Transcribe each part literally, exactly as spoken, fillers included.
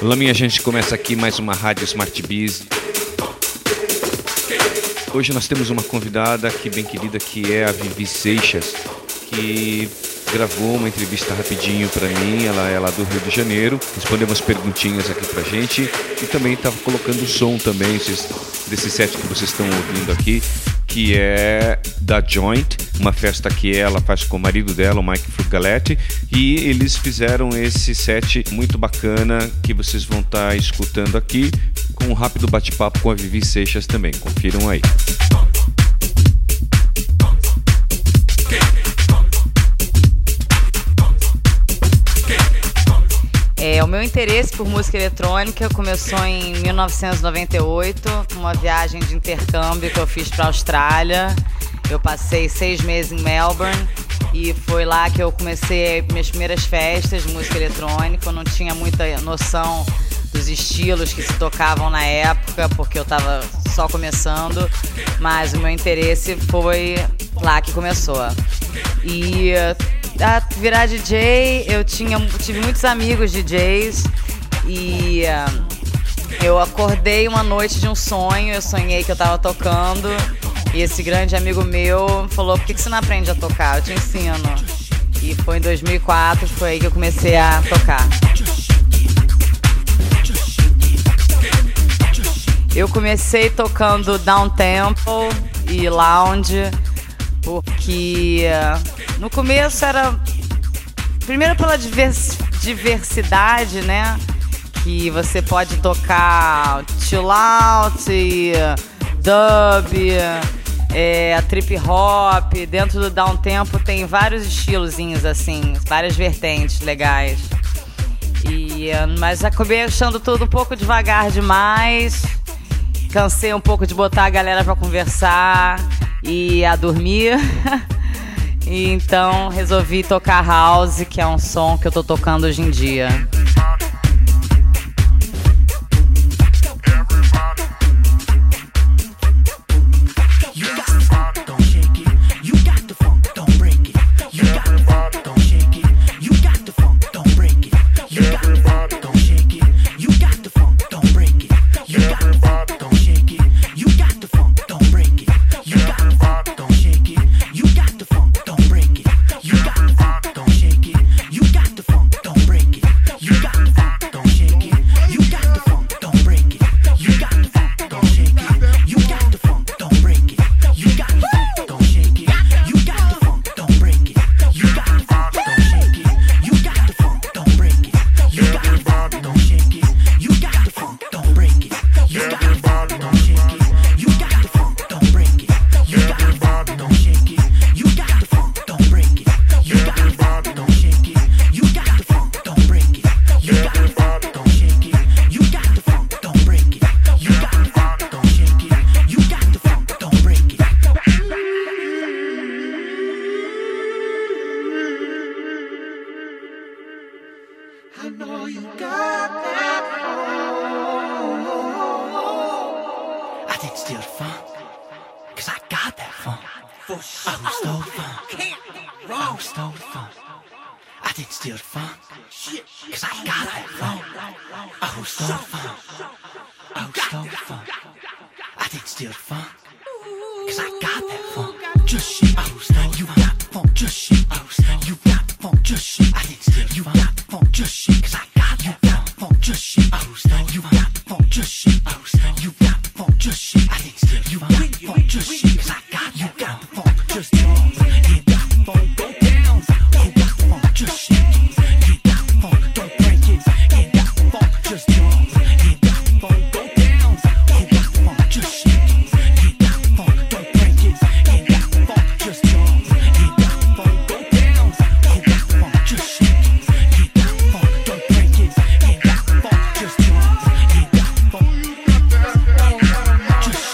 Olá, minha gente, começa aqui mais uma Rádio Smart Biz. Hoje nós temos uma convidada aqui bem querida, que é a Vivi Seixas, que gravou uma entrevista rapidinho para mim. Ela é lá do Rio de Janeiro, respondeu umas perguntinhas aqui pra gente e também estava colocando o som também esses, desse set que vocês estão ouvindo aqui, que é da Joint, uma festa que ela faz com o marido dela, o Mike Frugaletti, e eles fizeram esse set muito bacana que vocês vão estar tá escutando aqui, com um rápido bate-papo com a Vivi Seixas também. Confiram aí. É, o meu interesse por música eletrônica começou em mil novecentos e noventa e oito, com uma viagem de intercâmbio que eu fiz para a Austrália. Eu passei seis meses em Melbourne e foi lá que eu comecei minhas primeiras festas de música eletrônica. Eu não tinha muita noção dos estilos que se tocavam na época, porque eu estava só começando, mas o meu interesse foi lá que começou. E a virar D J, eu tinha, tive muitos amigos D Js e uh, eu acordei uma noite de um sonho, eu sonhei que eu tava tocando e esse grande amigo meu falou: por que, que você não aprende a tocar? Eu te ensino. E foi em dois mil e quatro, foi aí que eu comecei a tocar. Eu comecei tocando downtempo e lounge, porque uh, no começo era, primeiro pela divers, diversidade, né? Que você pode tocar chill out, e, uh, dub, é, trip hop. Dentro do downtempo tem vários estilozinhos assim, várias vertentes legais. E, uh, mas acabei achando tudo um pouco devagar demais. Cansei um pouco de botar a galera pra conversar e a dormir. E então resolvi tocar house, que é um som que eu tô tocando hoje em dia. Just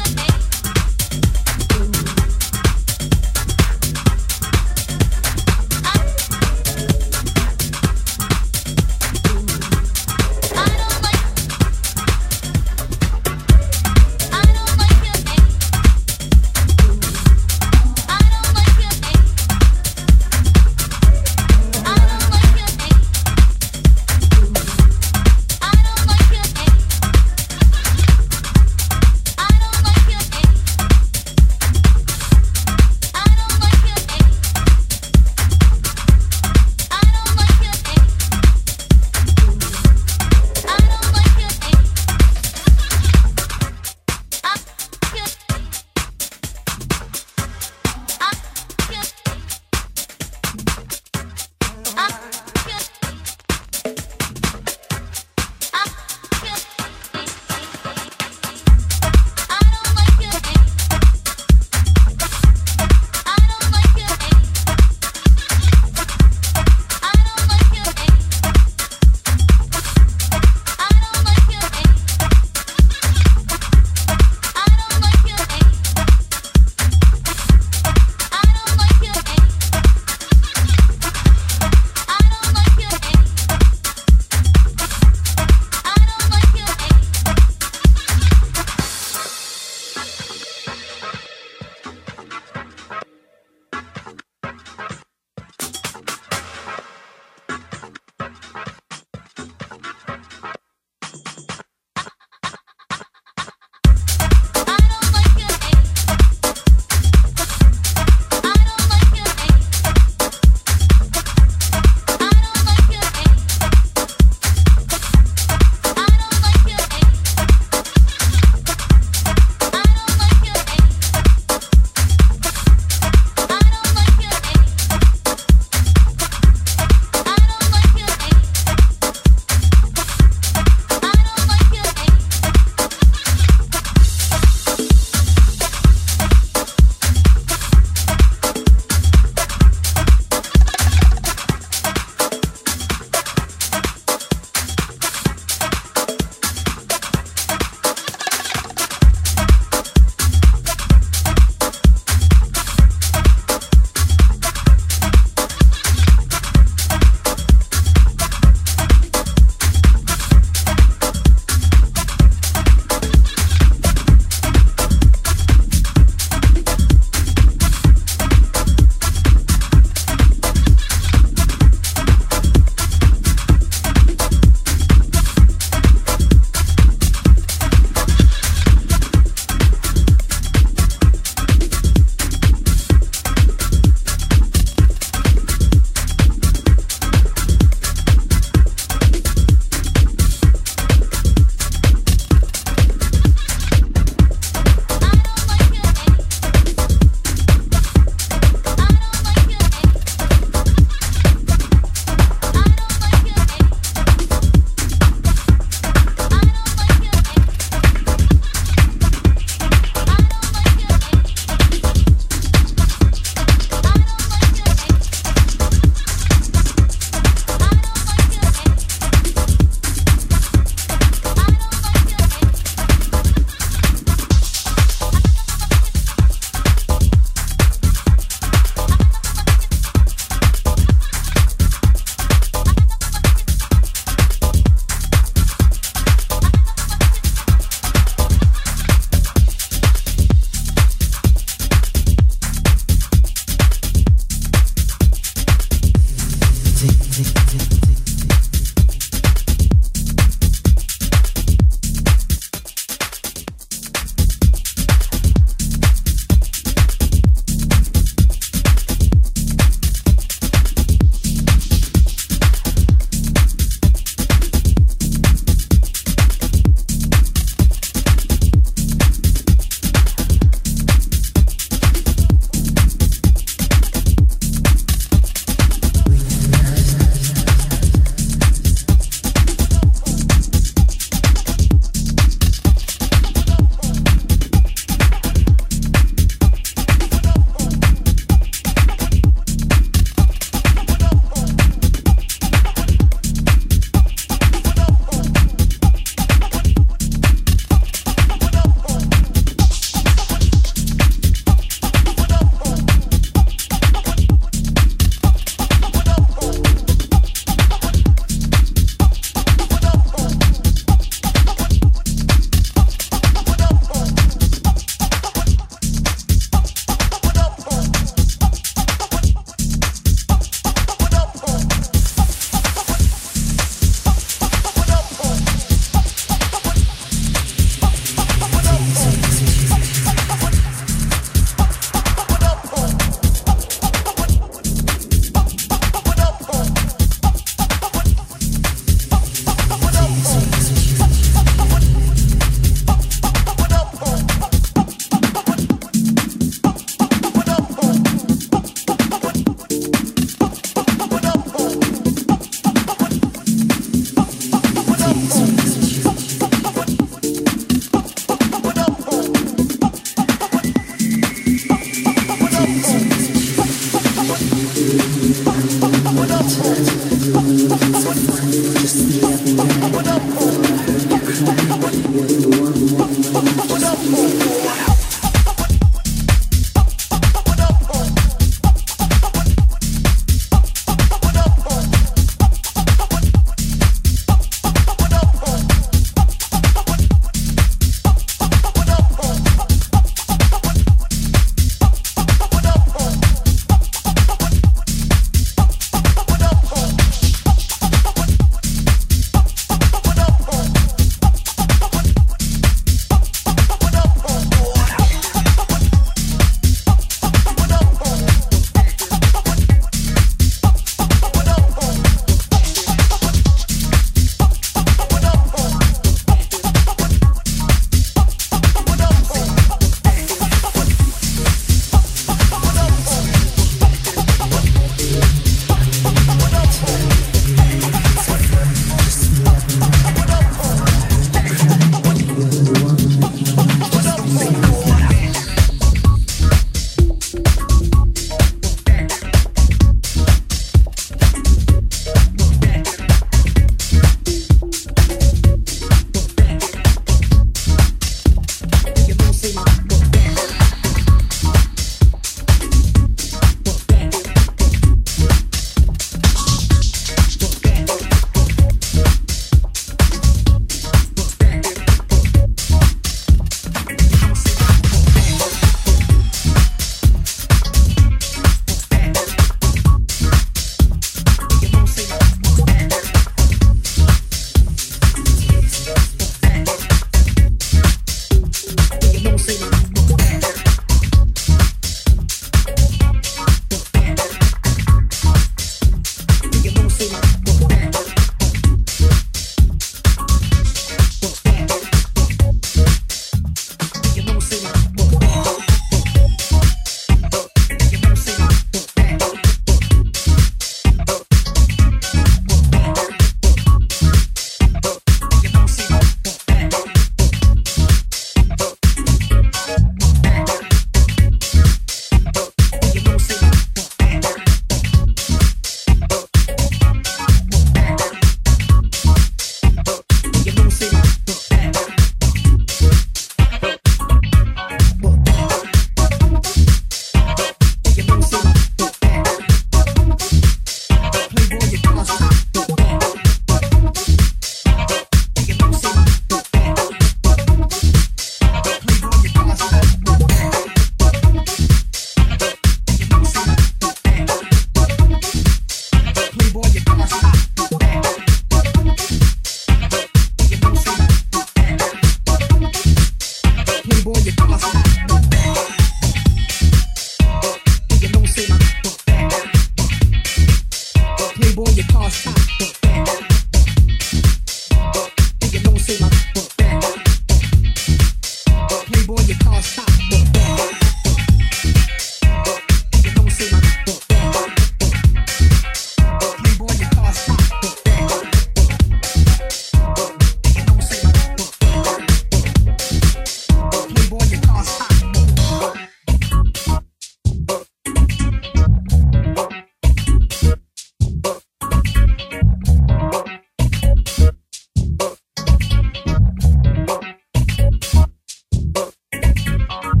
Uh.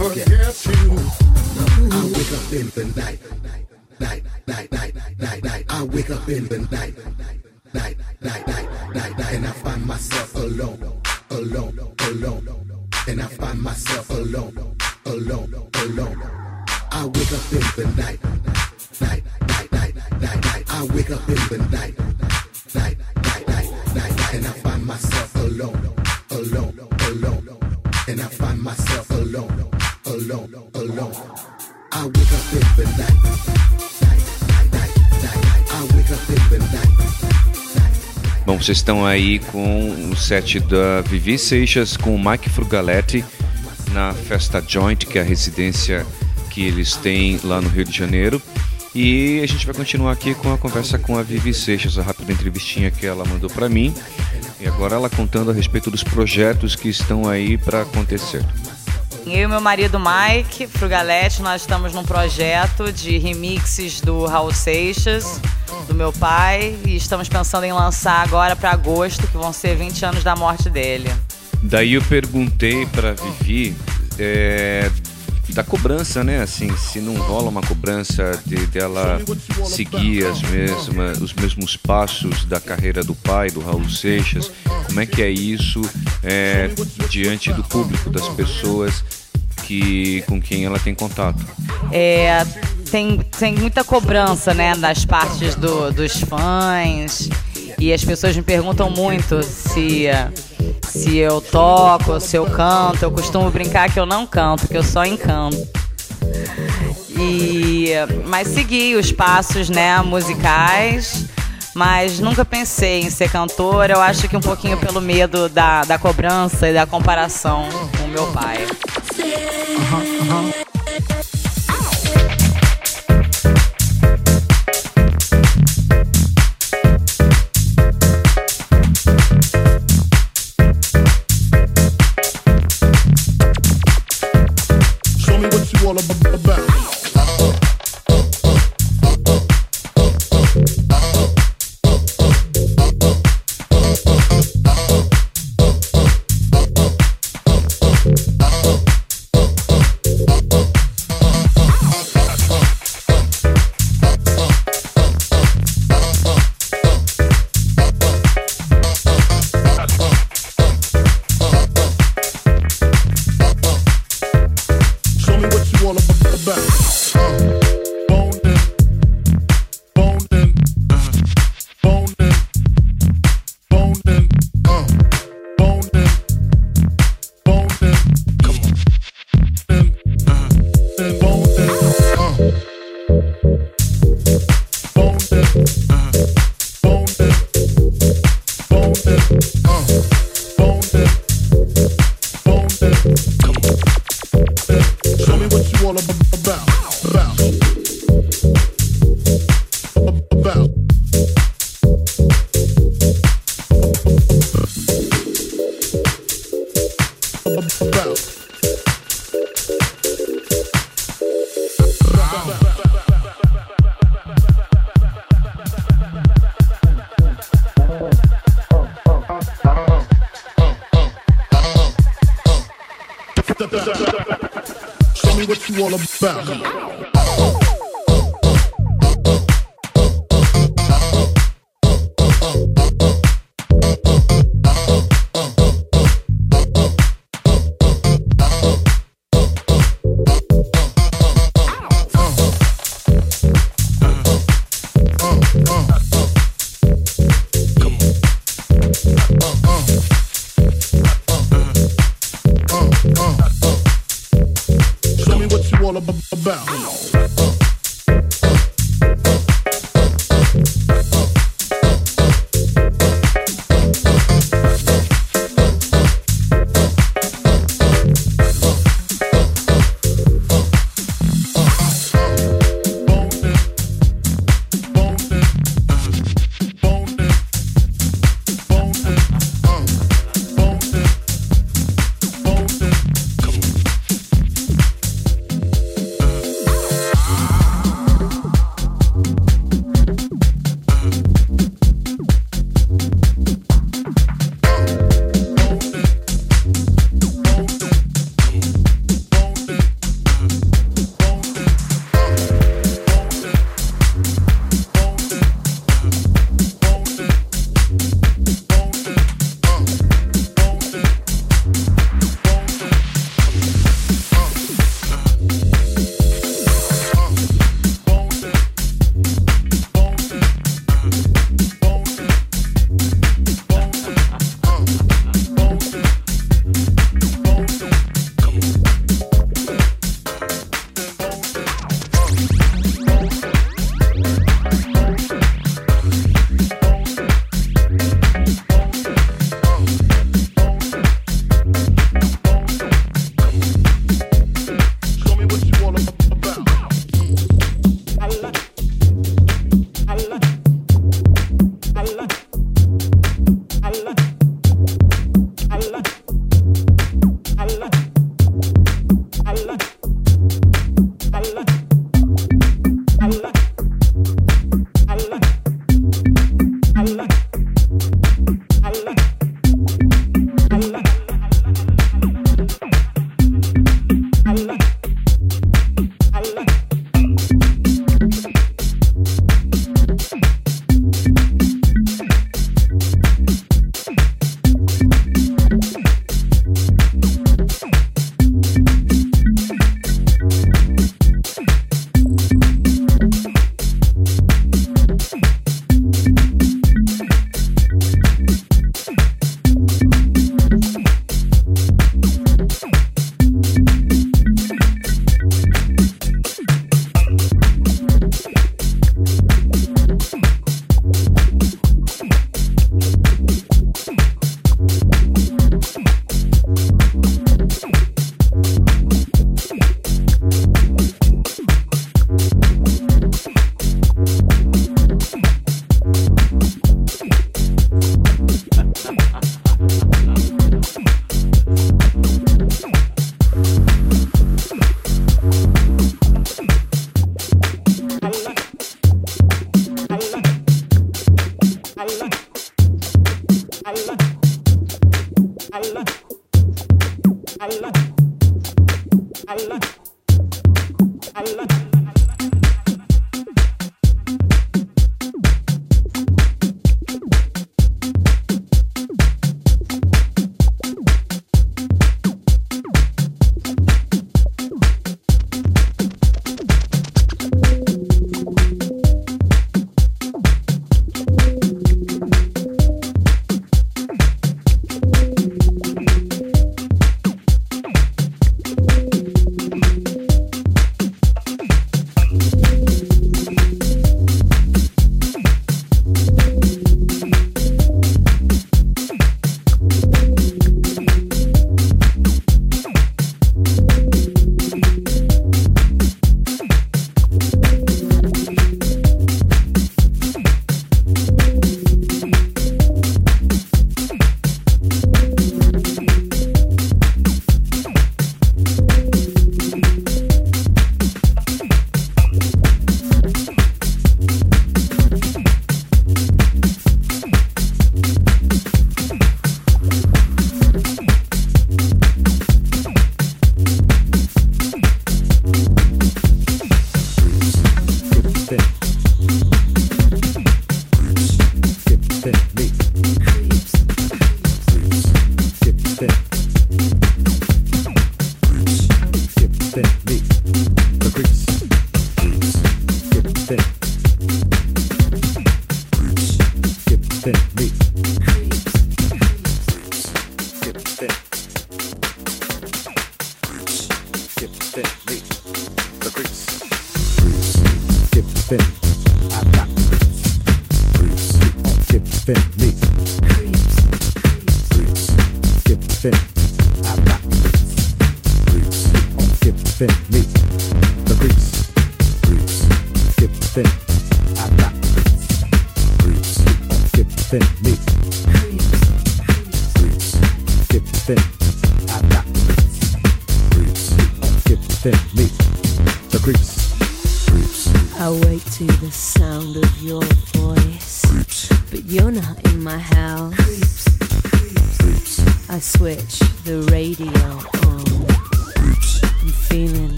forget you. I wake up in the night, night, night, night, night, night. I wake up in the night, night, night, night, night, night, and I find myself alone, alone, alone, and I find myself alone, alone, alone. I wake up in the night, night, night, night, night, night. I wake up in the night, night, night, night, night, night, and I find myself alone, alone, alone, and I find myself alone, alone, alone. I wake up in the night, night, night, night, night, night. I wake up in the night. Bom, vocês estão aí com o set da Vivi Seixas com o Mike Frugaletti na Festa Joint, que é a residência que eles têm lá no Rio de Janeiro. E a gente vai continuar aqui com a conversa com a Vivi Seixas, a rápida entrevistinha que ela mandou para mim. E agora ela contando a respeito dos projetos que estão aí para acontecer. Eu e meu marido Mike Frugaletti, nós estamos num projeto de remixes do Raul Seixas, do meu pai, e estamos pensando em lançar agora para agosto, que vão ser vinte anos da morte dele. Daí eu perguntei para Vivi é, da cobrança, né? Assim, se não rola uma cobrança de dela seguir as mesmas, os mesmos passos da carreira do pai, do Raul Seixas. Como é que é isso é, diante do público, das pessoas que, com quem ela tem contato? É, tem, tem muita cobrança, né, das partes do, dos fãs, e as pessoas me perguntam muito se, se eu toco, se eu canto. Eu costumo brincar que eu não canto, que eu só encanto. E, mas segui os passos, né, musicais, mas nunca pensei em ser cantora. Eu acho que um pouquinho pelo medo da, da cobrança e da comparação com o meu pai. Uhum, uhum. Show me what you all about. Show me what you all about.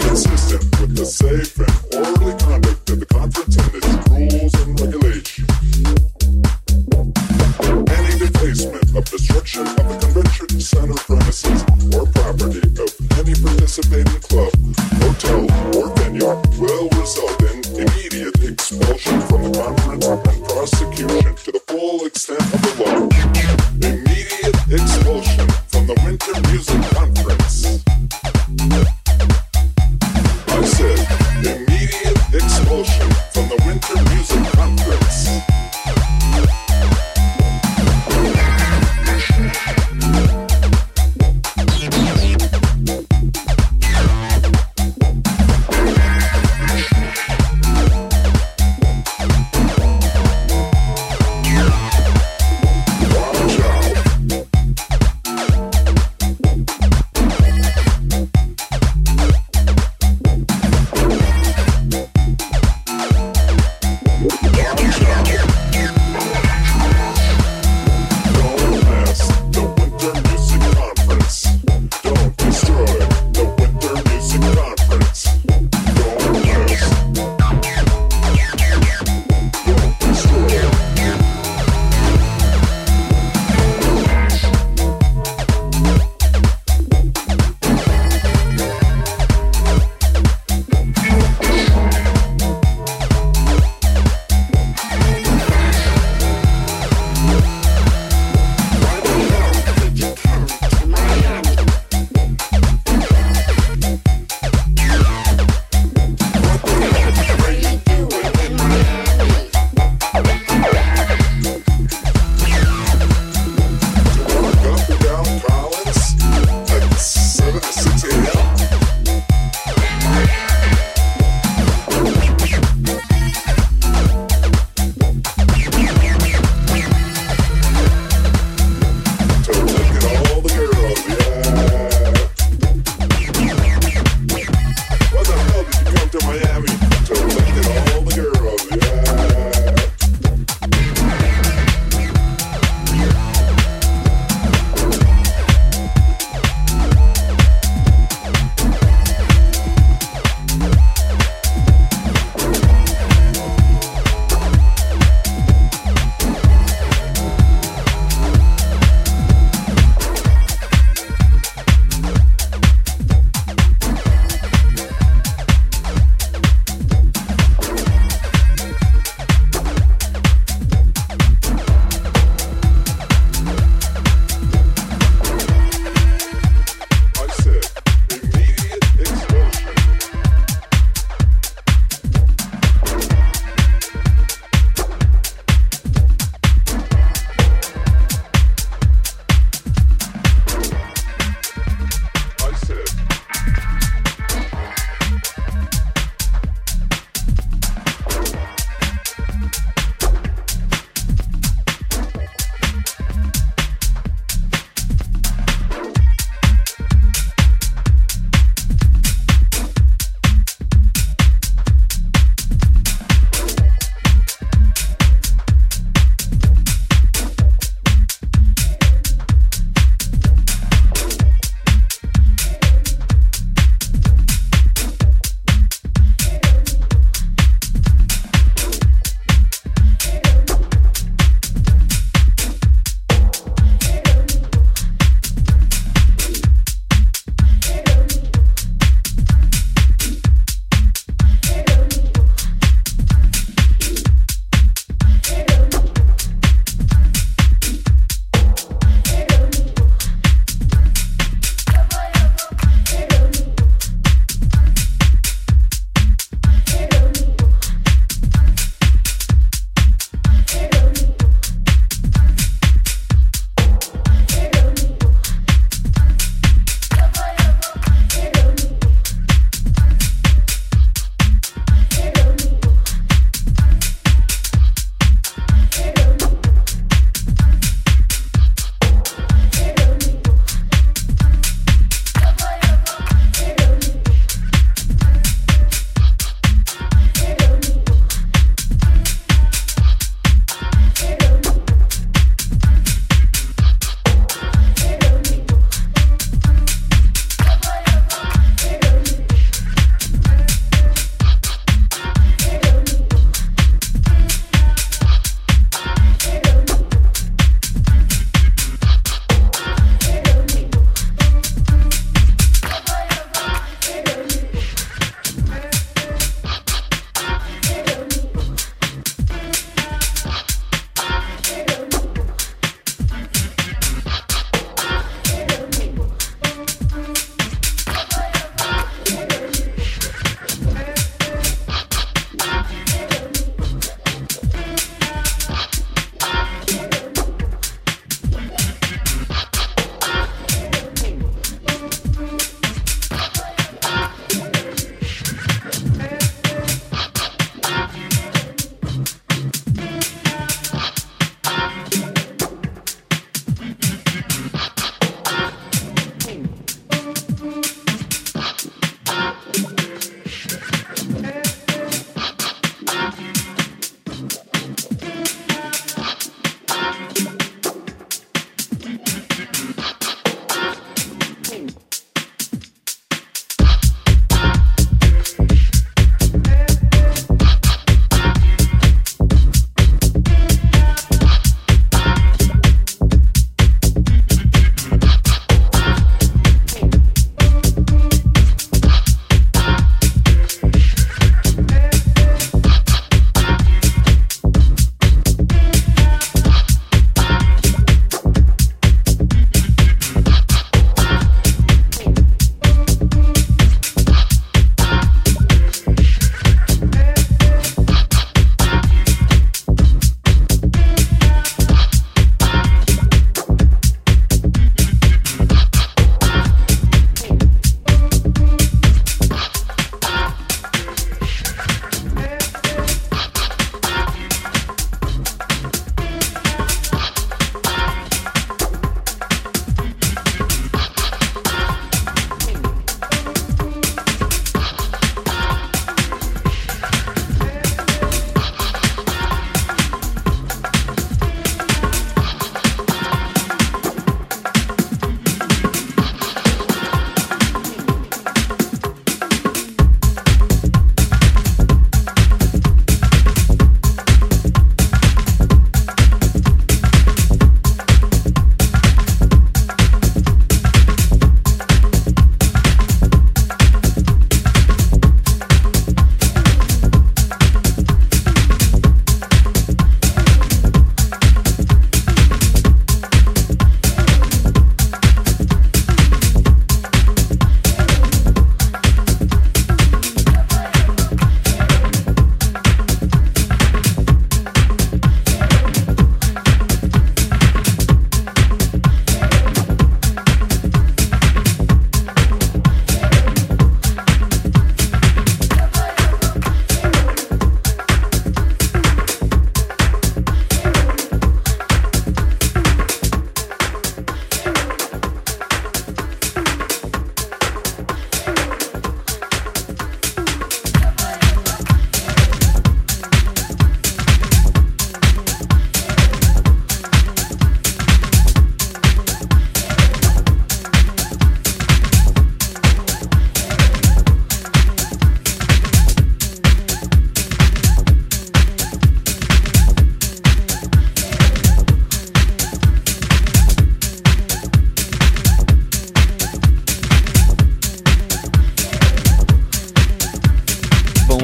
consistent with the safe and orderly conduct of the conference and its rules and regulations. Any defacement of destruction of the convention center premises or property of any participating club, hotel, or venue will result in immediate expulsion from the conference and prosecution to the full extent of the law. Immediate expulsion from the Winter Music Conference. I said immediate expulsion from the Winter Music Conference.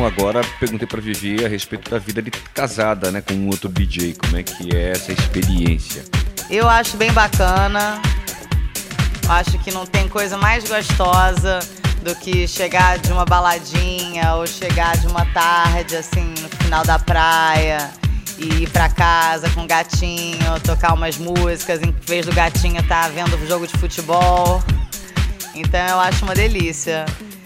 agora perguntei pra Vivi a respeito da vida de casada, né, com um outro D J. Como é que é essa experiência? Eu acho bem bacana. Acho que não tem coisa mais gostosa do que chegar de uma baladinha ou chegar de uma tarde, assim, no final da praia e ir pra casa com o gatinho, tocar umas músicas, em vez do gatinho estar vendo o jogo de futebol. Então eu acho uma delícia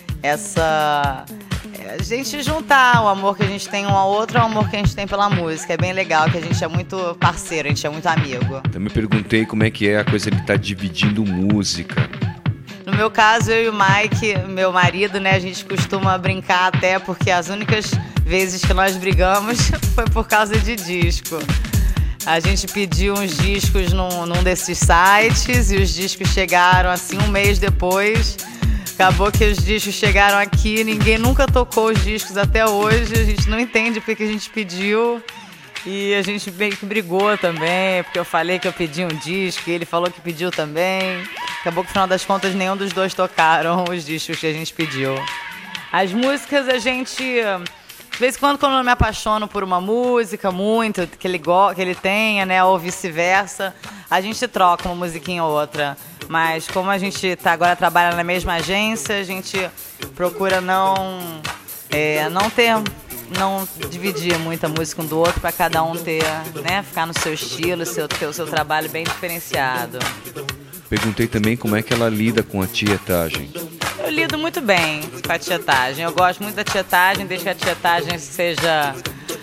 essa... a gente juntar o amor que a gente tem um ao outro ao amor que a gente tem pela música. É bem legal, que a gente é muito parceiro, a gente é muito amigo. Também perguntei como é que é a coisa de estar dividindo música. No meu caso, eu e o Mike, meu marido, né, a gente costuma brincar até porque as únicas vezes que nós brigamos foi por causa de disco. A gente pediu uns discos num, num desses sites e os discos chegaram assim um mês depois. Acabou que os discos chegaram aqui, ninguém nunca tocou os discos até hoje, a gente não entende porque que a gente pediu. E a gente meio que brigou também, porque eu falei que eu pedi um disco e ele falou que pediu também. Acabou que no final das contas nenhum dos dois tocaram os discos que a gente pediu. As músicas a gente... De vez em quando, quando eu me apaixono por uma música muito, que ele, go- que ele tenha, né, ou vice-versa, a gente troca uma musiquinha ou outra. Mas como a gente tá, agora trabalha na mesma agência, a gente procura não, é, não ter, não dividir muita música um do outro para cada um ter, né, ficar no seu estilo, seu, ter o seu trabalho bem diferenciado. Perguntei também como é que ela lida com a tietagem. Eu lido muito bem com a tietagem. Eu gosto muito da tietagem, desde que a tietagem seja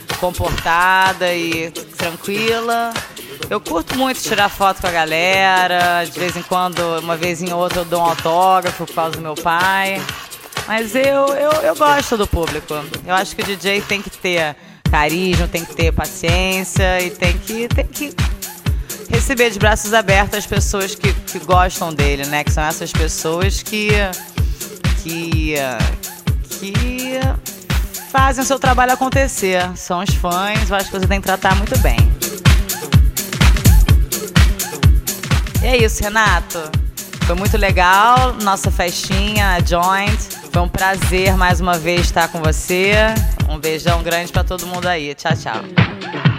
comportada e tranquila. Eu curto muito tirar foto com a galera. De vez em quando, uma vez em outra, eu dou um autógrafo por causa do meu pai. Mas eu, eu, eu gosto do público. Eu acho que o D J tem que ter carisma, tem que ter paciência e tem que, tem que receber de braços abertos as pessoas que, que gostam dele, né? Que são essas pessoas que... que, que fazem o seu trabalho acontecer. São os fãs, eu acho que você tem que tratar muito bem. E é isso, Renato. Foi muito legal, nossa festinha, a Joint. Foi um prazer mais uma vez estar com você. Um beijão grande pra todo mundo aí. Tchau, tchau.